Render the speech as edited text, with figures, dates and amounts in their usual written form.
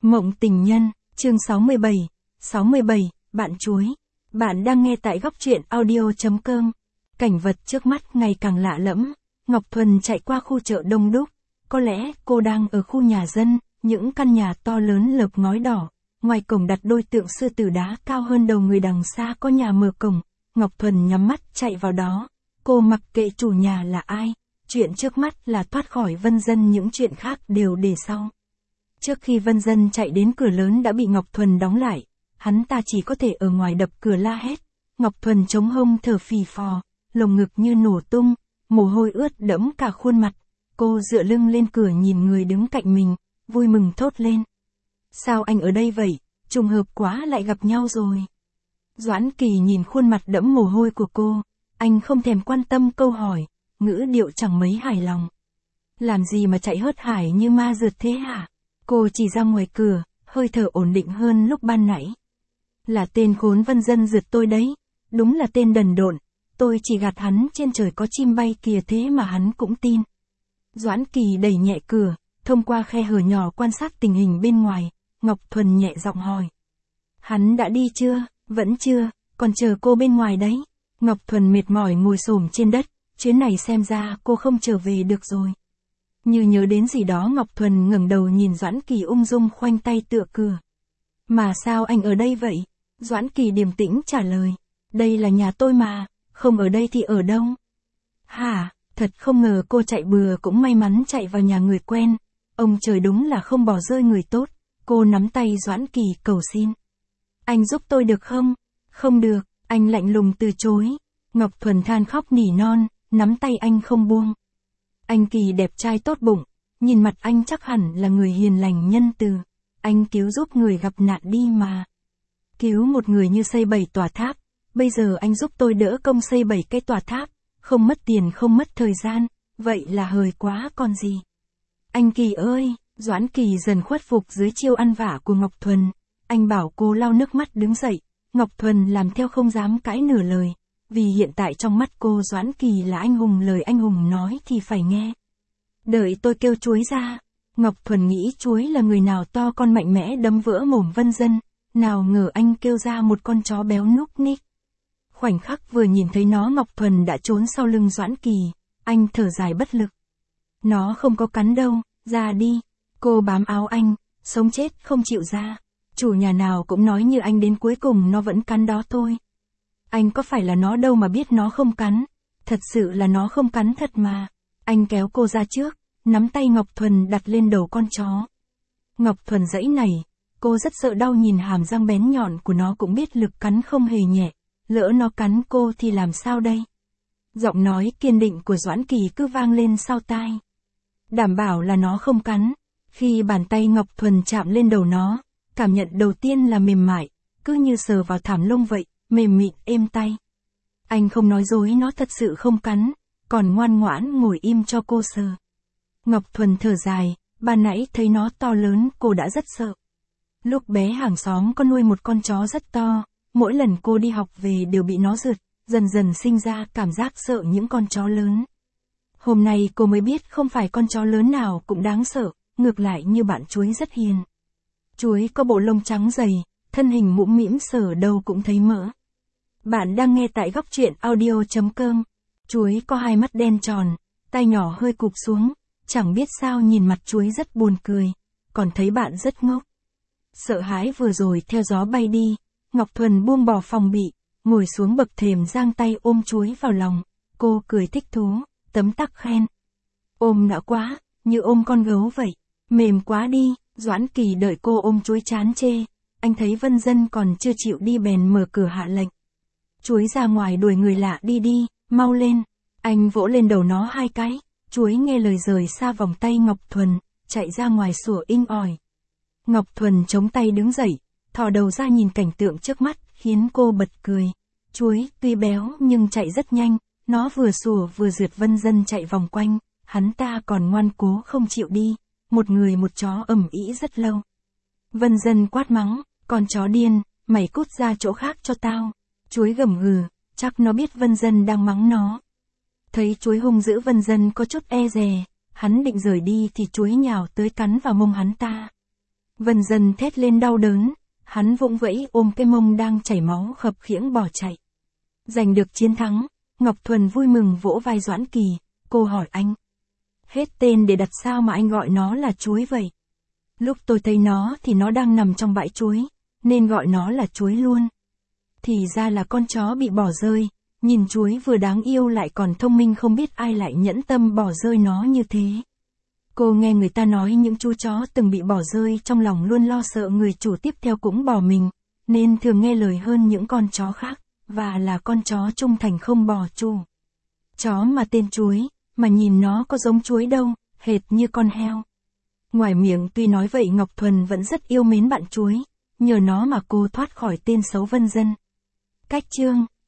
Mộng tình nhân, chương 67, bạn chuối. Bạn đang nghe tại góc truyện audio.com. Cảnh vật trước mắt ngày càng lạ lẫm. Ngọc Thuần chạy qua khu chợ đông đúc. Có lẽ cô đang ở khu nhà dân, những căn nhà to lớn lợp ngói đỏ. Ngoài cổng đặt đôi tượng sư tử đá cao hơn đầu người, đằng xa có nhà mở cổng. Ngọc Thuần nhắm mắt chạy vào đó. Cô mặc kệ chủ nhà là ai. Chuyện trước mắt là thoát khỏi Vân Dân, những chuyện khác đều để sau. Trước khi Vân Dân chạy đến cửa lớn đã bị Ngọc Thuần đóng lại, hắn ta chỉ có thể ở ngoài đập cửa la hét. Ngọc Thuần chống hông thở phì phò, lồng ngực như nổ tung, mồ hôi ướt đẫm cả khuôn mặt. Cô dựa lưng lên cửa nhìn người đứng cạnh mình, vui mừng thốt lên. Sao anh ở đây vậy, trùng hợp quá lại gặp nhau rồi. Doãn Kỳ nhìn khuôn mặt đẫm mồ hôi của cô, anh không thèm quan tâm câu hỏi, ngữ điệu chẳng mấy hài lòng. Làm gì mà chạy hớt hải như ma rượt thế hả? Cô chỉ ra ngoài cửa, hơi thở ổn định hơn lúc ban nãy. Là tên khốn Vân Dân rượt tôi đấy, đúng là tên đần độn, tôi chỉ gạt hắn trên trời có chim bay kìa, thế mà hắn cũng tin. Doãn Kỳ đẩy nhẹ cửa, thông qua khe hở nhỏ quan sát tình hình bên ngoài, Ngọc Thuần nhẹ giọng hỏi. Hắn đã đi chưa? Vẫn chưa, còn chờ cô bên ngoài đấy. Ngọc Thuần mệt mỏi ngồi xổm trên đất, chuyến này xem ra cô không trở về được rồi. Như nhớ đến gì đó, Ngọc Thuần ngẩng đầu nhìn Doãn Kỳ ung dung khoanh tay tựa cửa. Mà sao anh ở đây vậy? Doãn Kỳ điềm tĩnh trả lời. Đây là nhà tôi mà, không ở đây thì ở đâu? Hả, thật không ngờ cô chạy bừa cũng may mắn chạy vào nhà người quen. Ông trời đúng là không bỏ rơi người tốt. Cô nắm tay Doãn Kỳ cầu xin. Anh giúp tôi được không? Không được, anh lạnh lùng từ chối. Ngọc Thuần than khóc nỉ non, nắm tay anh không buông. Anh Kỳ đẹp trai tốt bụng, nhìn mặt anh chắc hẳn là người hiền lành nhân từ. Anh cứu giúp người gặp nạn đi mà. Cứu một người như xây 7 tòa tháp, bây giờ anh giúp tôi đỡ công xây 7 cái tòa tháp, không mất tiền không mất thời gian, vậy là hời quá còn gì. Anh Kỳ ơi, Doãn Kỳ dần khuất phục dưới chiêu ăn vả của Ngọc Thuần. Anh bảo cô lau nước mắt đứng dậy, Ngọc Thuần làm theo không dám cãi nửa lời. Vì hiện tại trong mắt cô Doãn Kỳ là anh hùng, lời anh hùng nói thì phải nghe. Đợi tôi kêu chuối ra. Ngọc Thuần nghĩ chuối là người nào to con mạnh mẽ đấm vỡ mồm Vân Dân, nào ngờ anh kêu ra một con chó béo núc ních. Khoảnh khắc vừa nhìn thấy nó, Ngọc Thuần đã trốn sau lưng Doãn Kỳ, anh thở dài bất lực. Nó không có cắn đâu, ra đi. Cô bám áo anh, sống chết không chịu ra. Chủ nhà nào cũng nói như anh, đến cuối cùng nó vẫn cắn đó thôi. Anh có phải là nó đâu mà biết nó không cắn. Thật sự là nó không cắn thật mà. Anh kéo cô ra trước, nắm tay Ngọc Thuần đặt lên đầu con chó. Ngọc Thuần giãy nảy, cô rất sợ đau, nhìn hàm răng bén nhọn của nó cũng biết lực cắn không hề nhẹ. Lỡ nó cắn cô thì làm sao đây? Giọng nói kiên định của Doãn Kỳ cứ vang lên sau tai. Đảm bảo là nó không cắn. Khi bàn tay Ngọc Thuần chạm lên đầu nó, cảm nhận đầu tiên là mềm mại, cứ như sờ vào thảm lông vậy, mềm mịn êm tay. Anh không nói dối, nó thật sự không cắn, còn ngoan ngoãn ngồi im cho cô sờ. Ngọc Thuần thở dài, ban nãy thấy nó to lớn cô đã rất sợ. Lúc bé hàng xóm có nuôi một con chó rất to, mỗi lần cô đi học về đều bị nó rượt, dần dần sinh ra cảm giác sợ những con chó lớn. Hôm nay cô mới biết không phải con chó lớn nào cũng đáng sợ, ngược lại như bạn chuối rất hiền. Chuối có bộ lông trắng dày, thân hình mũm mĩm, sờ đâu cũng thấy mỡ. Bạn đang nghe tại góc truyện audio.com. Chuối có hai mắt đen tròn, tai nhỏ hơi cụp xuống, chẳng biết sao nhìn mặt chuối rất buồn cười, còn thấy bạn rất ngốc. Sợ hãi vừa rồi theo gió bay đi, Ngọc Thuần buông bỏ phòng bị, ngồi xuống bậc thềm giang tay ôm chuối vào lòng, cô cười thích thú, tấm tắc khen. Ôm đã quá, như ôm con gấu vậy, mềm quá đi. Doãn Kỳ đợi cô ôm chuối chán chê, anh thấy Vân Dân còn chưa chịu đi bèn mở cửa hạ lệnh. Chuối ra ngoài đuổi người lạ đi đi, mau lên. Anh vỗ lên đầu nó hai cái, chuối nghe lời rời xa vòng tay Ngọc Thuần, chạy ra ngoài sủa inh ỏi. Ngọc Thuần chống tay đứng dậy, thò đầu ra nhìn cảnh tượng trước mắt, khiến cô bật cười. Chuối tuy béo nhưng chạy rất nhanh, nó vừa sủa vừa rượt Vân Dân chạy vòng quanh, hắn ta còn ngoan cố không chịu đi. Một người một chó ầm ĩ rất lâu. Vân Dân quát mắng, con chó điên, mày cút ra chỗ khác cho tao. Chuối gầm gừ, chắc nó biết Vân Dân đang mắng nó. Thấy chuối hung dữ, Vân Dân có chút e dè, hắn định rời đi thì chuối nhào tới cắn vào mông hắn ta. Vân Dân thét lên đau đớn, hắn vụng vẫy ôm cái mông đang chảy máu khập khiễng bỏ chạy. Giành được chiến thắng, Ngọc Thuần vui mừng vỗ vai Doãn Kỳ, cô hỏi anh. Hết tên để đặt sao mà anh gọi nó là chuối vậy? Lúc tôi thấy nó thì nó đang nằm trong bãi chuối, nên gọi nó là chuối luôn. Thì ra là con chó bị bỏ rơi, nhìn chuối vừa đáng yêu lại còn thông minh, không biết ai lại nhẫn tâm bỏ rơi nó như thế. Cô nghe người ta nói những chú chó từng bị bỏ rơi trong lòng luôn lo sợ người chủ tiếp theo cũng bỏ mình, nên thường nghe lời hơn những con chó khác, và là con chó trung thành không bỏ chủ. Chó mà tên chuối, mà nhìn nó có giống chuối đâu, hệt như con heo. Ngoài miệng tuy nói vậy Ngọc Thuần vẫn rất yêu mến bạn chuối, nhờ nó mà cô thoát khỏi tên xấu Vân Dân. Cách chương